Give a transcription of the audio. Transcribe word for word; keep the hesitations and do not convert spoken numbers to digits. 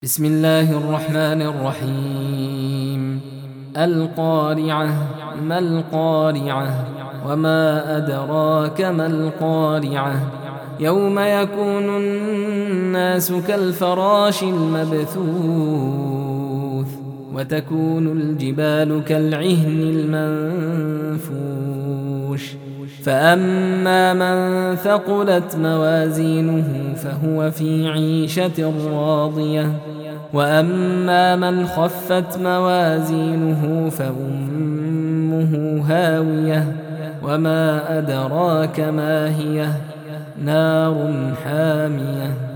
بسم الله الرحمن الرحيم. القارعة. ما القارعة؟ وما أدراك ما القارعة؟ يوم يكون الناس كالفراش المبثوث وتكون الجبال كالعهن المنفوش فأما من ثقلت موازينه فهو في عيشة راضية وأما من خفت موازينه فأمه هاوية وما أدراك ما هي نار حامية.